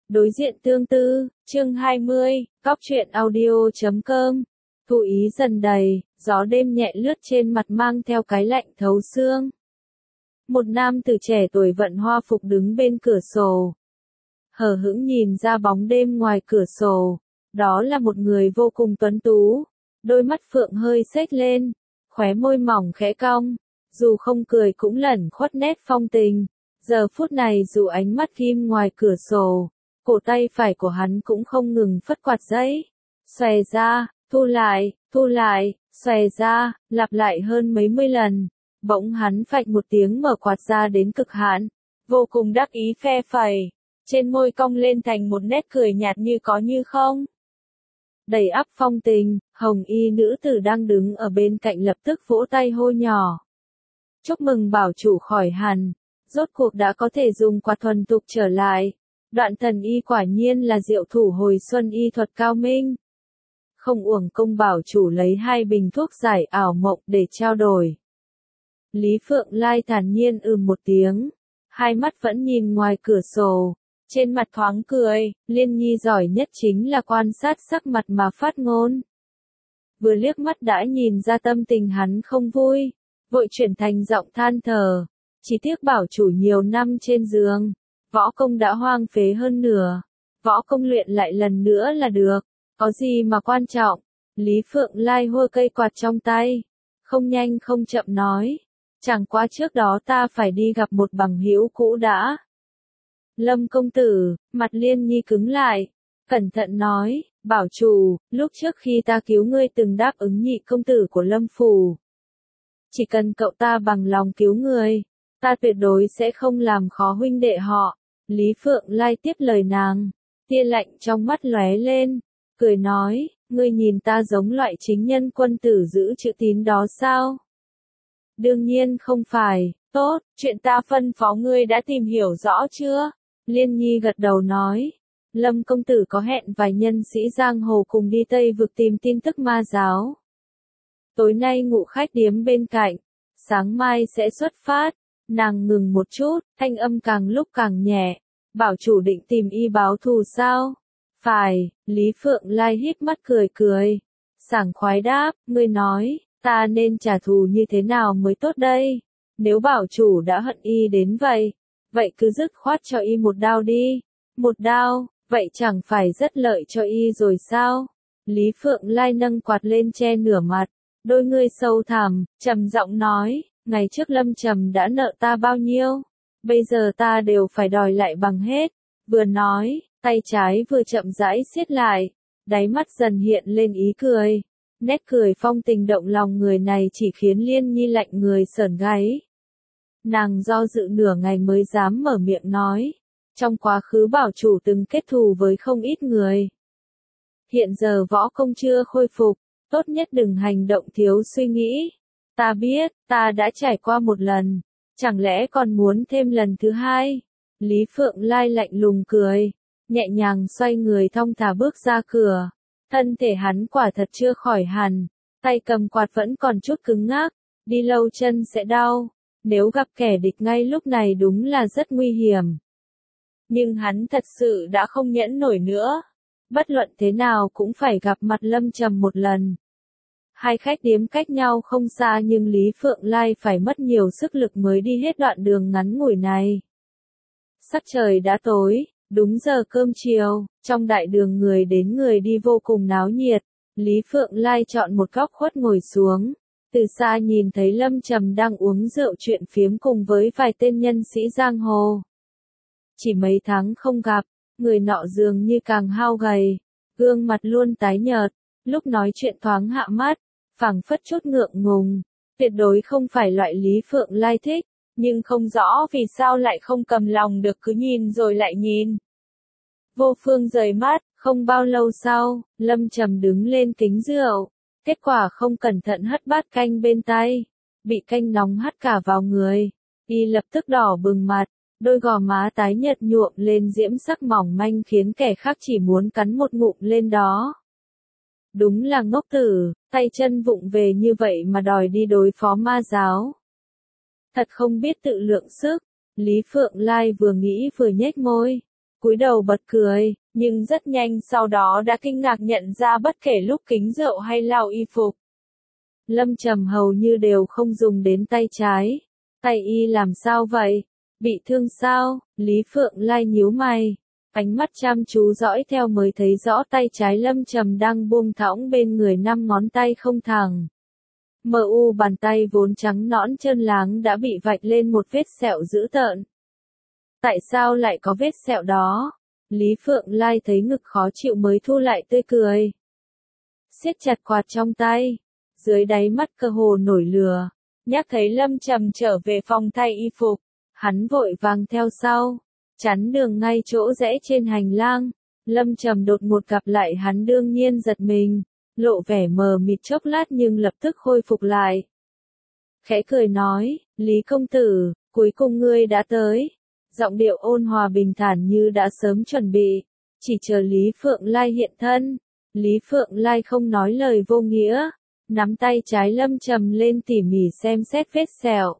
Đối diện tương tư, chương 20, góc truyện audio.com. Thu ý dần đầy, gió đêm nhẹ lướt trên mặt mang theo cái lạnh thấu xương. Một nam tử trẻ tuổi vận hoa phục đứng bên cửa sổ. Hờ hững nhìn ra bóng đêm ngoài cửa sổ. Đó là một người vô cùng tuấn tú. Đôi mắt phượng hơi xếch lên, khóe môi mỏng khẽ cong. Dù không cười cũng lẩn khuất nét phong tình. Giờ phút này dù ánh mắt ghim ngoài cửa sổ, cổ tay phải của hắn cũng không ngừng phất quạt giấy. Xòe ra, thu lại, xòe ra, lặp lại hơn mấy mươi lần. Bỗng hắn phạch một tiếng mở quạt ra đến cực hạn, vô cùng đắc ý phe phẩy, trên môi cong lên thành một nét cười nhạt như có như không. Đầy ắp phong tình, hồng y nữ tử đang đứng ở bên cạnh lập tức vỗ tay hô nhỏ. Chúc mừng bảo chủ khỏi hẳn, rốt cuộc đã có thể dùng quạt thuần tục trở lại. Đoạn thần y quả nhiên là diệu thủ hồi xuân y thuật cao minh. Không uổng công bảo chủ lấy 2 bình thuốc giải ảo mộng để trao đổi. Lý Phượng Lai thản nhiên một tiếng, hai mắt vẫn nhìn ngoài cửa sổ, trên mặt thoáng cười. Liên Nhi giỏi nhất chính là quan sát sắc mặt mà phát ngôn. Vừa liếc mắt đã nhìn ra tâm tình hắn không vui, vội chuyển thành giọng than thở. Chỉ tiếc bảo chủ nhiều năm trên giường, võ công đã hoang phế hơn nửa, võ công luyện lại lần nữa là được, có gì mà quan trọng. Lý Phượng Lai hua cây quạt trong tay, không nhanh không chậm nói, chẳng qua trước đó ta phải đi gặp một bằng hữu cũ đã. Lâm công tử, mặt Liên Nhi cứng lại, cẩn thận nói, bảo chủ, lúc trước khi ta cứu ngươi từng đáp ứng nhị công tử của Lâm phủ. Chỉ cần cậu ta bằng lòng cứu người, ta tuyệt đối sẽ không làm khó huynh đệ họ. Lý Phượng Lai tiếp lời nàng, tia lạnh trong mắt lóe lên, cười nói, ngươi nhìn ta giống loại chính nhân quân tử giữ chữ tín đó sao? Đương nhiên không phải. Tốt, chuyện ta phân phó ngươi đã tìm hiểu rõ chưa? Liên Nhi gật đầu nói, Lâm công tử có hẹn vài nhân sĩ giang hồ cùng đi Tây vực tìm tin tức ma giáo. Tối nay ngụ khách điếm bên cạnh, sáng mai sẽ xuất phát. Nàng ngừng một chút, thanh âm càng lúc càng nhẹ. Bảo chủ định tìm y báo thù sao? Phải, Lý Phượng Lai híp mắt cười. Sảng khoái đáp, ngươi nói, ta nên trả thù như thế nào mới tốt đây? Nếu bảo chủ đã hận y đến vậy cứ dứt khoát cho y một đao đi. Một đao, vậy chẳng phải rất lợi cho y rồi sao? Lý Phượng Lai nâng quạt lên che nửa mặt, đôi ngươi sâu thẳm, trầm giọng nói. Ngày trước Lâm Trầm đã nợ ta bao nhiêu, bây giờ ta đều phải đòi lại bằng hết. Vừa nói, tay trái vừa chậm rãi siết lại, đáy mắt dần hiện lên ý cười. Nét cười phong tình động lòng người này chỉ khiến Liên Nhi lạnh người sởn gáy. Nàng do dự nửa ngày mới dám mở miệng nói, trong quá khứ bảo chủ từng kết thù với không ít người. Hiện giờ võ công chưa khôi phục, tốt nhất đừng hành động thiếu suy nghĩ. Ta biết, ta đã trải qua một lần, chẳng lẽ còn muốn thêm lần thứ hai? Lý Phượng Lai lạnh lùng cười, nhẹ nhàng xoay người thong thả bước ra cửa. Thân thể hắn quả thật chưa khỏi hẳn, tay cầm quạt vẫn còn chút cứng ngắc, đi lâu chân sẽ đau. Nếu gặp kẻ địch ngay lúc này đúng là rất nguy hiểm. Nhưng hắn thật sự đã không nhẫn nổi nữa. Bất luận thế nào cũng phải gặp mặt Lâm Trầm một lần. Hai khách điếm cách nhau không xa nhưng Lý Phượng Lai phải mất nhiều sức lực mới đi hết đoạn đường ngắn ngủi này. Sắc trời đã tối, đúng giờ cơm chiều, trong đại đường người đến người đi vô cùng náo nhiệt. Lý Phượng Lai chọn một góc khuất ngồi xuống, từ xa nhìn thấy Lâm Trầm đang uống rượu chuyện phiếm cùng với vài tên nhân sĩ giang hồ. Chỉ mấy tháng không gặp, người nọ dường như càng hao gầy, gương mặt luôn tái nhợt, lúc nói chuyện thoáng hạ mắt, phảng phất chút ngượng ngùng, tuyệt đối không phải loại Lý Phượng Lai thích, nhưng không rõ vì sao lại không cầm lòng được cứ nhìn rồi lại nhìn. Vô phương rời mắt, không bao lâu sau, Lâm Trầm đứng lên kính rượu, kết quả không cẩn thận hất bát canh bên tay, bị canh nóng hắt cả vào người, y lập tức đỏ bừng mặt, đôi gò má tái nhợt nhuộm lên diễm sắc mỏng manh khiến kẻ khác chỉ muốn cắn một ngụm lên đó. Đúng là ngốc tử, tay chân vụng về như vậy mà đòi đi đối phó ma giáo. Thật không biết tự lượng sức. Lý Phượng Lai vừa nghĩ vừa nhếch môi. cúi đầu bật cười, nhưng rất nhanh sau đó đã kinh ngạc nhận ra bất kể lúc kính rượu hay lau y phục, Lâm Trầm hầu như đều không dùng đến tay trái. Tay y làm sao vậy? Bị thương sao? Lý Phượng Lai nhíu mày, ánh mắt chăm chú dõi theo mới thấy rõ tay trái Lâm Trầm đang buông thõng bên người, 5 ngón tay không thẳng. Mờ u bàn tay vốn trắng nõn trơn láng đã bị vạch lên một vết sẹo dữ tợn. Tại sao lại có vết sẹo đó? Lý Phượng Lai thấy ngực khó chịu mới thu lại tươi cười. Siết chặt quạt trong tay, dưới đáy mắt cơ hồ nổi lửa, nhắc thấy Lâm Trầm trở về phòng thay y phục, hắn vội vàng theo sau, chắn đường ngay chỗ rẽ trên hành lang. Lâm Trầm đột ngột gặp lại hắn đương nhiên giật mình, lộ vẻ mờ mịt chốc lát nhưng lập tức khôi phục lại. Khẽ cười nói, Lý công tử, cuối cùng ngươi đã tới. Giọng điệu ôn hòa bình thản như đã sớm chuẩn bị, chỉ chờ Lý Phượng Lai hiện thân. Lý Phượng Lai không nói lời vô nghĩa, nắm tay trái Lâm Trầm lên tỉ mỉ xem xét vết sẹo.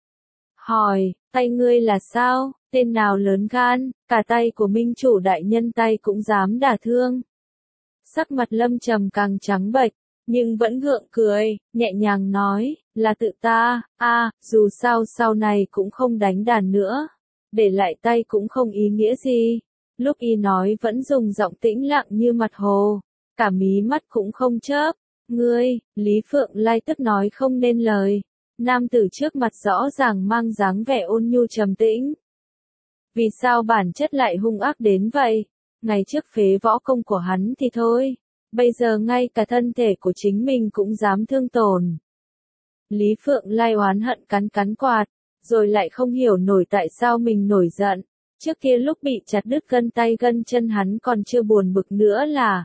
Hỏi, tay ngươi là sao? Tên nào lớn gan, cả tay của minh chủ đại nhân tay cũng dám đả thương. Sắc mặt Lâm Trầm càng trắng bệch, nhưng vẫn gượng cười, nhẹ nhàng nói, là tự ta, dù sao sau này cũng không đánh đàn nữa, để lại tay cũng không ý nghĩa gì. Lúc y nói vẫn dùng giọng tĩnh lặng như mặt hồ, cả mí mắt cũng không chớp. Ngươi, Lý Phượng Lai tức nói không nên lời. Nam tử trước mặt rõ ràng mang dáng vẻ ôn nhu trầm tĩnh. Vì sao bản chất lại hung ác đến vậy? Ngày trước phế võ công của hắn thì thôi, bây giờ ngay cả thân thể của chính mình cũng dám thương tổn. Lý Phượng Lai oán hận cắn cắn quạt, rồi lại không hiểu nổi tại sao mình nổi giận. Trước kia lúc bị chặt đứt gân tay gân chân hắn còn chưa buồn bực nữa là.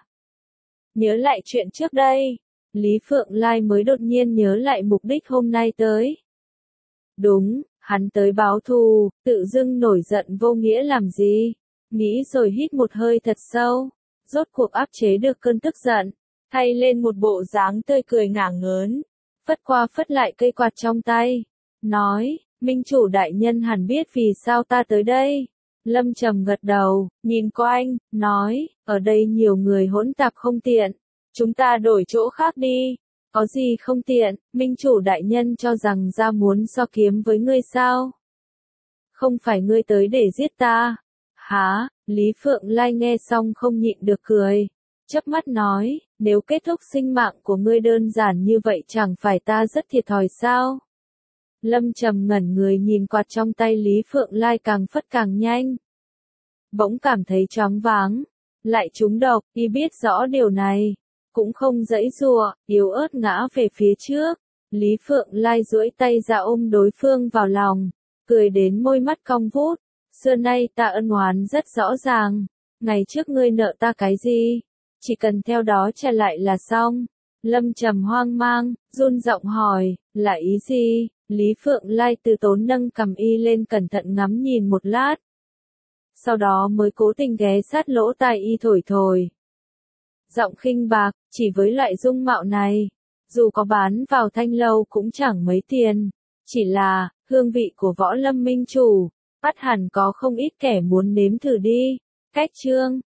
Nhớ lại chuyện trước đây, Lý Phượng Lai mới đột nhiên nhớ lại mục đích hôm nay tới. Đúng, hắn tới báo thù, tự dưng nổi giận vô nghĩa làm gì? Nghĩ rồi hít một hơi thật sâu, rốt cuộc áp chế được cơn tức giận, thay lên một bộ dáng tươi cười ngả ngớn, phất qua phất lại cây quạt trong tay, nói, minh chủ đại nhân hẳn biết vì sao ta tới đây. Lâm Trầm gật đầu, nhìn quanh, nói, ở đây nhiều người hỗn tạp không tiện, chúng ta đổi chỗ khác đi. Có gì không tiện, minh chủ đại nhân cho rằng ra muốn so kiếm với ngươi sao? Không phải ngươi tới để giết ta. Hả? Lý Phượng Lai nghe xong không nhịn được cười, chớp mắt nói, nếu kết thúc sinh mạng của ngươi đơn giản như vậy chẳng phải ta rất thiệt thòi sao? Lâm Trầm ngẩn người nhìn quạt trong tay Lý Phượng Lai càng phất càng nhanh. Bỗng cảm thấy choáng váng, lại trúng độc, y biết rõ điều này, cũng không giãy giụa, yếu ớt ngã về phía trước. Lý Phượng Lai duỗi tay ra ôm đối phương vào lòng, cười đến môi mắt cong vút. Xưa nay ta ân oán rất rõ ràng, ngày trước ngươi nợ ta cái gì, chỉ cần theo đó trả lại là xong. Lâm Trầm hoang mang, run giọng hỏi, là ý gì? Lý Phượng Lai từ tốn nâng cầm y lên cẩn thận ngắm nhìn một lát. Sau đó mới cố tình ghé sát lỗ tai y thổi thổi. Giọng khinh bạc, chỉ với loại dung mạo này, dù có bán vào thanh lâu cũng chẳng mấy tiền. Chỉ là, hương vị của võ lâm minh chủ, bắt hẳn có không ít kẻ muốn nếm thử đi. Cách chương